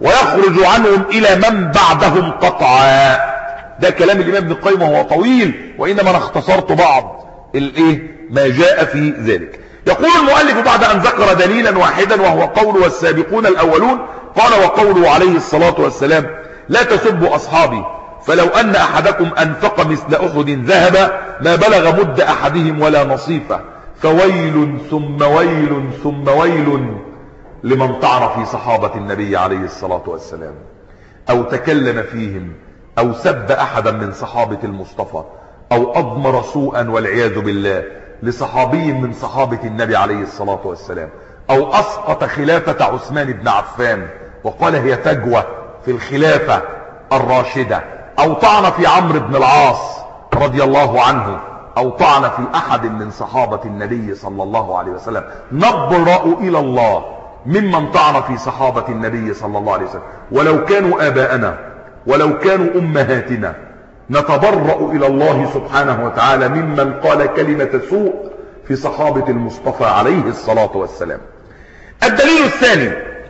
ويخرج عنهم إلى من بعدهم قطعا. ده كلام الإمام ابن القيم وهو طويل، وإنما أنا اختصرت بعض الايه ما جاء في ذلك. يقول المؤلف بعد أن ذكر دليلا واحدا وهو قول والسابقون الأولون، قال وقوله عليه الصلاة والسلام لا تسبوا أصحابي فلو أن أحدكم أنفق مثل أحد ذهب ما بلغ مد أحدهم ولا نصيفه فويل ثم ويل ثم ويل لمن طعن في صحابة النبي عليه الصلاة والسلام أو تكلم فيهم أو سب أحدا من صحابة المصطفى أو أضمر سوءا والعياذ بالله لصحابي من صحابة النبي عليه الصلاة والسلام أو أسقط خلافة عثمان بن عفان وقال هي فجوة في الخلافة الراشدة أو طعن في عمرو بن العاص رضي الله عنه أو طعن في أحد من صحابة النبي صلى الله عليه وسلم نبرأ إلى الله ممن طعن في صحابة النبي صلى الله عليه وسلم ولو كانوا آباءنا ولو كانوا أمهاتنا. نتبرأ إلى الله سبحانه وتعالى ممن قال كلمة سوء في صحابة المصطفى عليه الصلاة والسلام. الدليل الثاني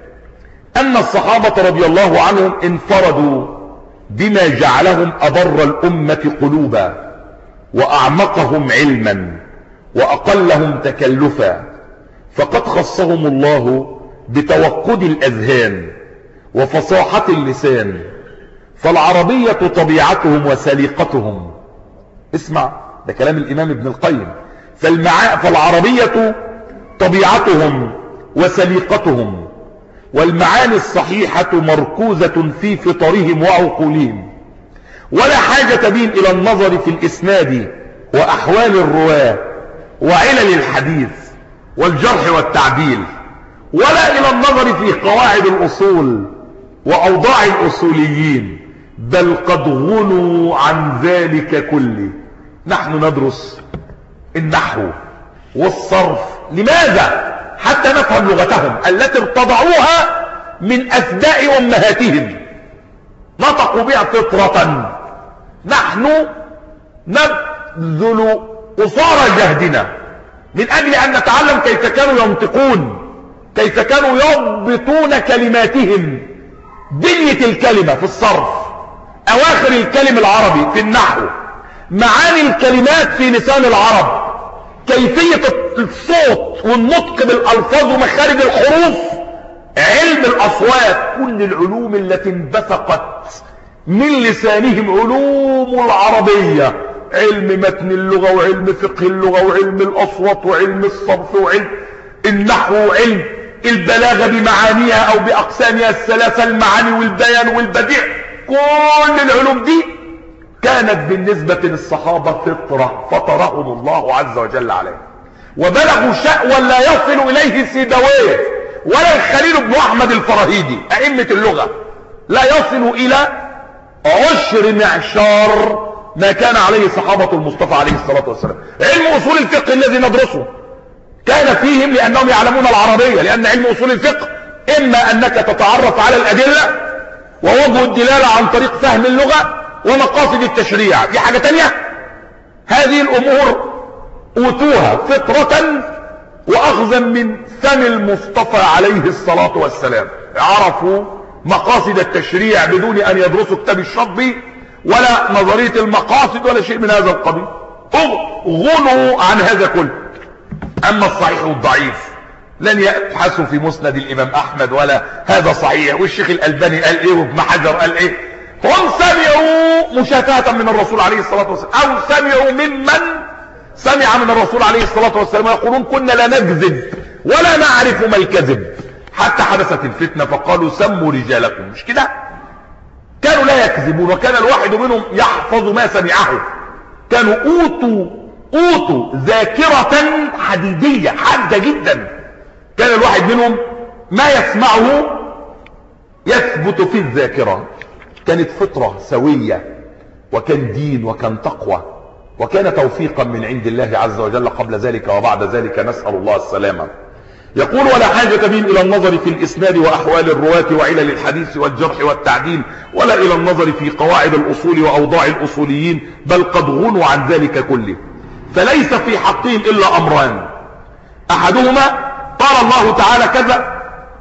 أن الصحابة رضي الله عنهم انفردوا بما جعلهم أبر الأمة قلوبا وأعمقهم علما وأقلهم تكلفا، فقد خصهم الله بتوقد الأذهان وفصاحة اللسان، فالعربية طبيعتهم وسليقتهم. اسمع، ده كلام الإمام ابن القيم. فالمعا... فالعربية طبيعتهم وسليقتهم والمعاني الصحيحة مركوزة في فطرهم وعقولهم، ولا حاجة بهم إلى النظر في الإسناد وأحوال الرواة وعلل الحديث والجرح والتعديل، ولا إلى النظر في قواعد الأصول وأوضاع الأصوليين، بل قد غنوا عن ذلك كله. نحن ندرس النحو والصرف. لماذا؟ حتى نفهم لغتهم التي ارتضعوها من أثداء أمهاتهم، نطقوا بها فطرة. نحن نبذل قصارى جهدنا من أجل أن نتعلم كيف كانوا ينطقون، كيف كانوا يضبطون كلماتهم، بنية الكلمة في الصرف، أواخر الكلم العربي في النحو، معاني الكلمات في لسان العرب، كيفية الصوت والنطق بالألفاظ ومخارج الحروف، علم الأصوات، كل العلوم التي انبثقت من لسانهم، علوم العربية، علم متن اللغة وعلم فقه اللغة وعلم الأصوات وعلم الصرف وعلم النحو وعلم البلاغة بمعانيها أو بأقسامها الثلاثة، المعاني والبيان والبديع، كل العلوم دي كانت بالنسبة للصحابة فطرة فطرهم الله عز وجل عليه، وبلغوا شأوا لا يصل إليه سيبويه ولا الخليل بن أحمد الفراهيدي أئمة اللغة، لا يصل إلى عشر معشار ما كان عليه صحابة المصطفى عليه الصلاة والسلام. علم أصول الفقه الذي ندرسه كان فيهم لأنهم يعلمون العربية، لأن علم أصول الفقه إما أنك تتعرف على الأدلة ووجه الدلالة عن طريق فهم اللغة ومقاصد التشريع، دي حاجة تانية. هذه الأمور أوتوها فطرة وأخذا من فم المصطفى عليه الصلاة والسلام، عرفوا مقاصد التشريع بدون أن يدرسوا كتاب الشطبي ولا نظرية المقاصد ولا شيء من هذا القبيل، غنوا عن هذا كله. أما الصحيح والضعيف لن يبحثوا في مسند الإمام أحمد ولا هذا صحيح والشيخ الألباني قال إيه وابن حجر قال إيه، هم سمعوا مشافهة من الرسول عليه الصلاة والسلام أو سمعوا ممن سمع من الرسول عليه الصلاة والسلام يقولون كنا لا نكذب ولا نعرف ما الكذب حتى حدثت الفتنة فقالوا سموا رجالكم. مش كده؟ كانوا لا يكذبون، وكان الواحد منهم يحفظ ما سمعه، كانوا أوتوا أوتوا ذاكرة حديدية حادة جدا، كان الواحد منهم ما يسمعه يثبت في الذاكرة، كانت فطرة سوية وكان دين وكان تقوى وكان توفيقا من عند الله عز وجل قبل ذلك وبعد ذلك، نسأل الله السلامة. يقول ولا حاجة بهم إلى النظر في الإسناد وأحوال الرواة وعلل الحديث والجرح والتعديل، ولا إلى النظر في قواعد الأصول وأوضاع الأصوليين، بل قد غنوا عن ذلك كله. فليس في حقهم إلا أمران، أحدهما قال الله تعالى كذا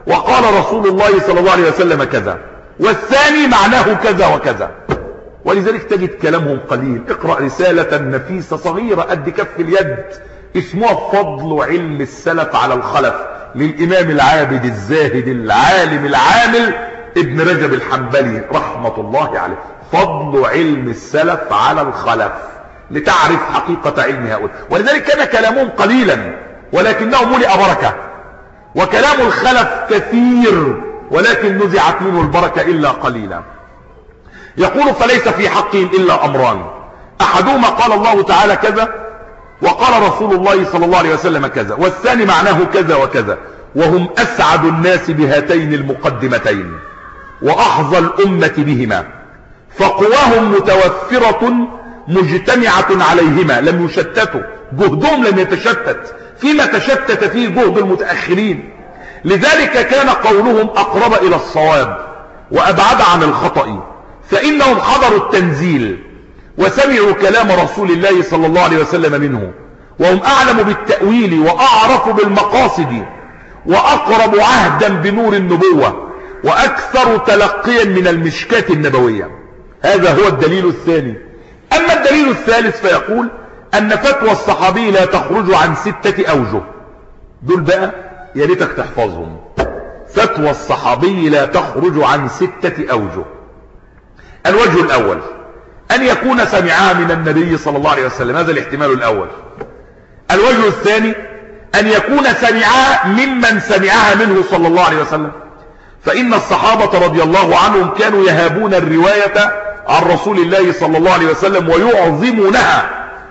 وقال رسول الله صلى الله عليه وسلم كذا، والثاني معناه كذا وكذا. ولذلك تجد كلامهم قليل. اقرأ رسالة نفيسة صغيرة قد كف اليد اسمها فضل علم السلف على الخلف للإمام العابد الزاهد العالم العامل ابن رجب الحنبلي رحمة الله عليه. فضل علم السلف على الخلف لتعرف حقيقة علم هؤلاء. ولذلك كان كلامهم قليلا ولكنه ملئ بركة، وكلام الخلف كثير ولكن نزعت منه البركة إلا قليلا. يقول فليس في حقهم إلا أمران، أحدهما قال الله تعالى كذا وقال رسول الله صلى الله عليه وسلم كذا، والثاني معناه كذا وكذا، وهم أسعد الناس بهاتين المقدمتين وأحظى الأمة بهما، فقواهم متوفرة مجتمعة عليهما لم يشتتوا، جهدهم لم يتشتت فيما تشتت فيه جهد المتأخرين. لذلك كان قولهم أقرب إلى الصواب وأبعد عن الخطأ، فإنهم حضروا التنزيل وسمعوا كلام رسول الله صلى الله عليه وسلم منه، وهم أعلم بالتأويل وأعرف بالمقاصد وأقرب عهدا بنور النبوة وأكثر تلقيا من المشكاة النبوية. هذا هو الدليل الثاني. أما الدليل الثالث فيقول أن فتوى الصحابي لا تخرج عن ستة أوجه. دول بقى يا ريتك تحفظهم. فتوى الصحابي لا تخرج عن ستة أوجه. الوجه الأول أن يكون سمعها من النبي صلى الله عليه وسلم، هذا الاحتمال الأول. الوجه الثاني أن يكون سمعها ممن سمعها منه صلى الله عليه وسلم، فإن الصحابة رضي الله عنهم كانوا يهابون الرواية عن رسول الله صلى الله عليه وسلم ويعظمونها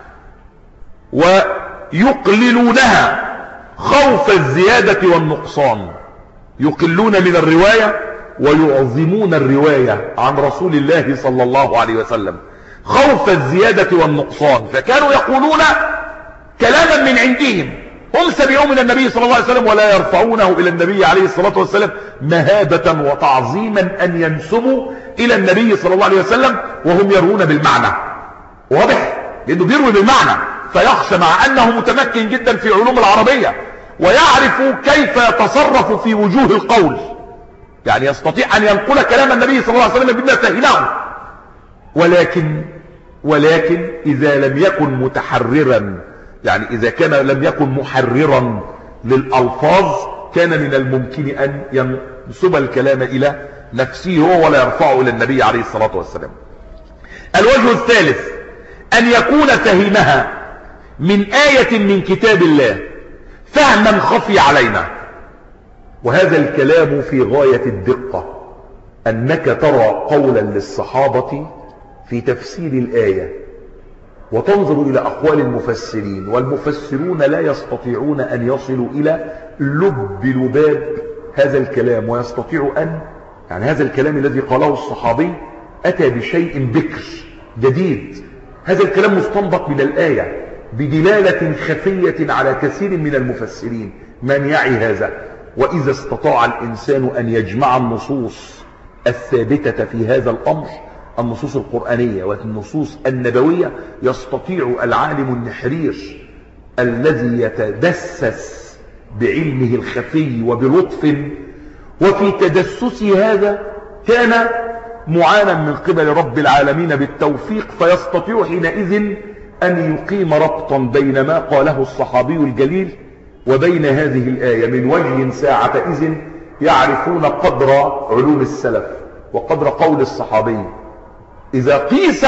ويقللونها خوف الزيادة والنقصان. يقلون من الرواية ويعظمون الرواية عن رسول الله صلى الله عليه وسلم خوف الزيادة والنقصان، فكانوا يقولون كلاما من عندهم هم سمعوا من النبي صلى الله عليه وسلم ولا يرفعونه إلى النبي عليه الصلاة والسلام مهابة وتعظيما أن ينسبوا إلى النبي صلى الله عليه وسلم وهم يروون بالمعنى. واضح؟ لأنه بيروي بالمعنى فيخشى، مع أنه متمكن جدا في علوم العربية ويعرف كيف يتصرف في وجوه القول، يعني يستطيع أن ينقل كلام النبي صلى الله عليه وسلم بما فهمه، ولكن ولكن إذا لم يكن متحررا، يعني إذا كان لم يكن محررا للألفاظ كان من الممكن أن ينسب الكلام إلى نفسه هو ولا يرفعه إلى النبي عليه الصلاة والسلام. الوجه الثالث أن يكون فهمها من آية من كتاب الله فهما خفي علينا، وهذا الكلام في غاية الدقة، أنك ترى قولا للصحابة في تفسير الآية وتنظر إلى أقوال المفسرين، والمفسرون لا يستطيعون أن يصلوا إلى لب لباب هذا الكلام، ويستطيع أن يعني هذا الكلام الذي قاله الصحابي أتى بشيء بكر جديد، هذا الكلام مستنبط من الآية بدلالة خفية على كثير من المفسرين. من يعي هذا؟ وإذا استطاع الإنسان أن يجمع النصوص الثابتة في هذا الأمر، النصوص القرآنية والنصوص النبوية، يستطيع العالم النحرير الذي يتدسس بعلمه الخفي وبلطف وفي تدسسه هذا كان معانا من قبل رب العالمين بالتوفيق، فيستطيع حينئذ أن يقيم ربطا بين ما قاله الصحابي الجليل وبين هذه الآية من وجه ساعة إذن يعرفون قدر علوم السلف وقدر قول الصحابي. إذا قيس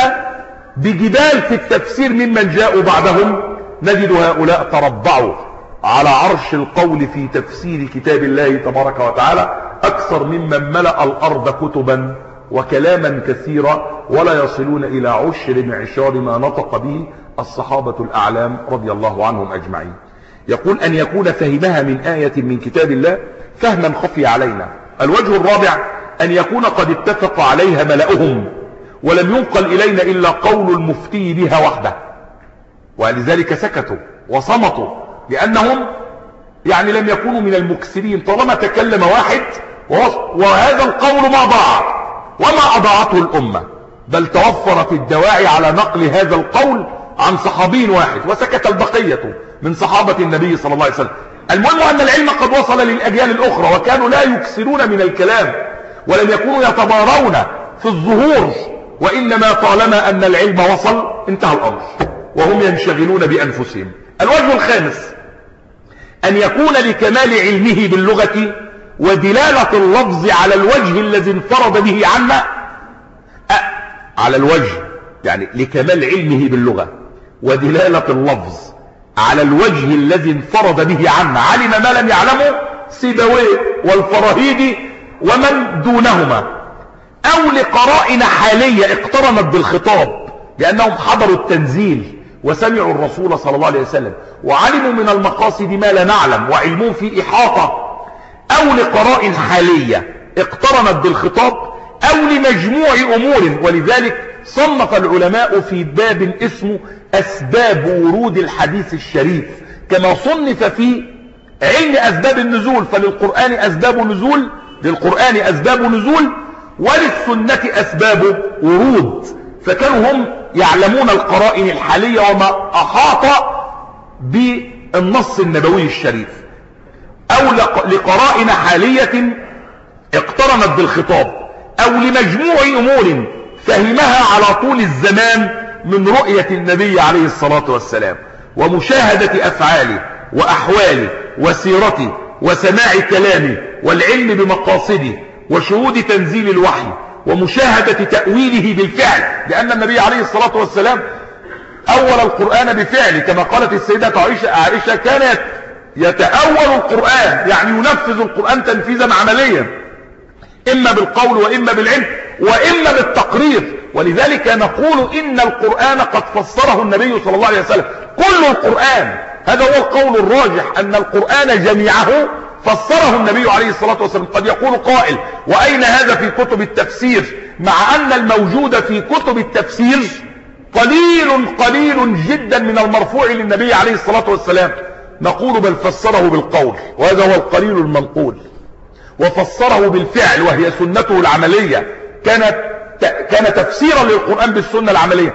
بجبال في التفسير ممن جاءوا بعدهم نجد هؤلاء تربعوا على عرش القول في تفسير كتاب الله تبارك وتعالى أكثر ممن ملأ الأرض كتبا وكلاما كثيرا، ولا يصلون إلى عشر معشار ما نطق به الصحابة الأعلام رضي الله عنهم أجمعين. يقول أن يكون فهمها من آية من كتاب الله فهما خفي علينا. الوجه الرابع أن يكون قد اتفق عليها ملأهم ولم ينقل إلينا إلا قول المفتي بها وحده، ولذلك سكتوا وصمتوا لأنهم يعني لم يكونوا من المكسرين. طالما تكلم واحد وهذا القول ما ضاع وما أضاعته الأمة، بل توفرت الدواعي على نقل هذا القول عن صحابي واحد وسكت البقية من صحابة النبي صلى الله عليه وسلم. المهم أن العلم قد وصل للأجيال الأخرى، وكانوا لا يكسرون من الكلام ولم يكونوا يتبارون في الظهور، وإنما طالما أن العلم وصل انتهى الأمر وهم ينشغلون بأنفسهم. الوجه الخامس أن يكون لكمال علمه باللغة ودلالة اللفظ على الوجه الذي انفرد به عنا، أه على الوجه يعني لكمال علمه باللغة ودلالة اللفظ على الوجه الذي انفرد به عنا، علم ما لم يعلمه سيبويه والفراهيدي ومن دونهما، أو لقرائن حالية اقترنت بالخطاب لأنهم حضروا التنزيل وسمعوا الرسول صلى الله عليه وسلم وعلموا من المقاصد ما لا نعلم وعلمهم في إحاطة، أو لقرائن حالية اقترنت بالخطاب، أو لمجموع أمور. ولذلك صنف العلماء في باب اسمه أسباب ورود الحديث الشريف، كما صنف في علم أسباب النزول، فللقرآن أسباب نزول، للقرآن أسباب نزول، وللسنة أسباب ورود. فكانوا هم يعلمون القرائن الحالية وما أحاط بالنص النبوي الشريف، أو لقرائن حالية اقترنت بالخطاب، أو لمجموع أمور فهمها على طول الزمان من رؤية النبي عليه الصلاة والسلام ومشاهدة أفعاله وأحواله وسيرته وسماع كلامه والعلم بمقاصده وشهود تنزيل الوحي ومشاهدة تأويله بالفعل، لأن النبي عليه الصلاة والسلام أول القرآن بفعله، كما قالت السيدة عائشة, عائشة كان يتأول القرآن يعني ينفذ القرآن تنفيذا عمليا، إما بالقول وإما بالعلم وإما بالتقرير. ولذلك نقول إن القرآن قد فسره النبي صلى الله عليه وسلم، كل القرآن، هذا هو القول الراجح أن القرآن جميعه فسره النبي عليه الصلاة والسلام. قد يقول قائل وأين هذا في كتب التفسير، مع أن الموجود في كتب التفسير قليل قليل جدا من المرفوع للنبي عليه الصلاة والسلام. نقول بل فسره بالقول، وهذا هو القليل المنقول، وفسره بالفعل وهي سنته العملية، كانت كان تفسيرا للقرآن بالسنة العملية.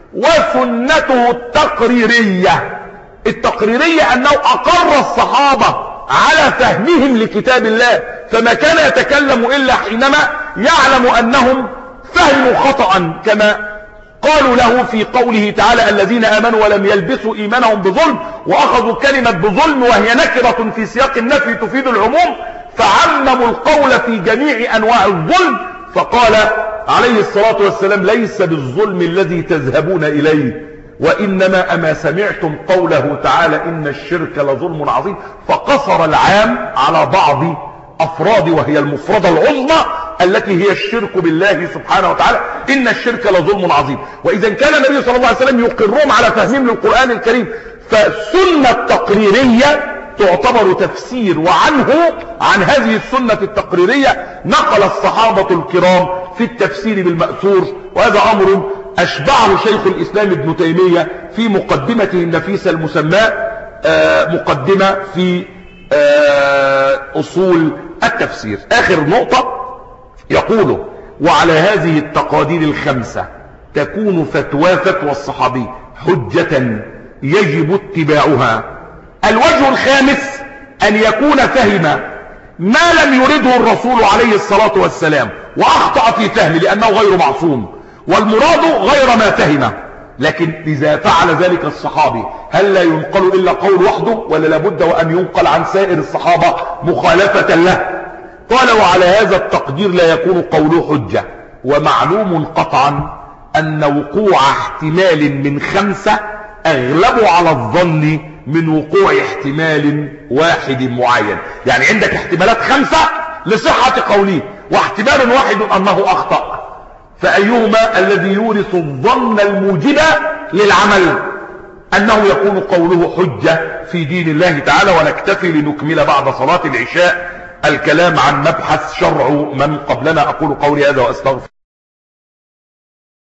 وسنته التقريرية، التقريرية أنه أقر الصحابة على فهمهم لكتاب الله، فما كان يتكلم إلا حينما يعلم أنهم فهموا خطأ، كما قالوا له في قوله تعالى الذين آمنوا ولم يلبسوا إيمانهم بظلم، وأخذوا كلمة بظلم وهي نكرة في سياق النفي تفيد العموم، فعمموا القول في جميع أنواع الظلم، فقال عليه الصلاة والسلام ليس بالظلم الذي تذهبون إليه، وإنما أما سمعتم قوله تعالى إن الشرك لظلم عظيم، فقصر العام على بعض أفراد وهي المفردة العظمى التي هي الشرك بالله سبحانه وتعالى، إن الشرك لظلم عظيم. وإذا كان النبي صلى الله عليه وسلم يقرهم على فهمهم للقرآن الكريم، فالسنة التقريرية تعتبر تفسير، وعنه عن هذه السنة التقريرية نقل الصحابة الكرام في التفسير بالمأثور، وهذا أمر أشبعه شيخ الإسلام ابن تيمية في مقدمته النفيسة المسماة مقدمة في أصول التفسير. آخر نقطة يقول وعلى هذه التقادير الخمسة تكون فتوى فتوى الصحابي حجة يجب اتباعها. الوجه الخامس أن يكون فهم ما لم يرده الرسول عليه الصلاة والسلام وأخطأ في فهمه لأنه غير معصوم، والمراد غير ما فهمه. لكن إذا فعل ذلك الصحابي هل لا ينقل إلا قول وحده، ولا لابد وأن ينقل عن سائر الصحابة مخالفة له؟ قال وعلى هذا التقدير لا يكون قوله حجة، ومعلوم قطعا أن وقوع احتمال من خمسة أغلب على الظن من وقوع احتمال واحد معين. يعني عندك احتمالات خمسة لصحة قوله، واحتمال واحد أنه أخطأ، فأيهما الذي يورث الظن الموجب للعمل؟ أنه يكون قوله حجة في دين الله تعالى. ونكتفي لنكمل بعد صلاة العشاء الكلام عن مبحث شرع من قبلنا. أقول قولي هذا وأستغفر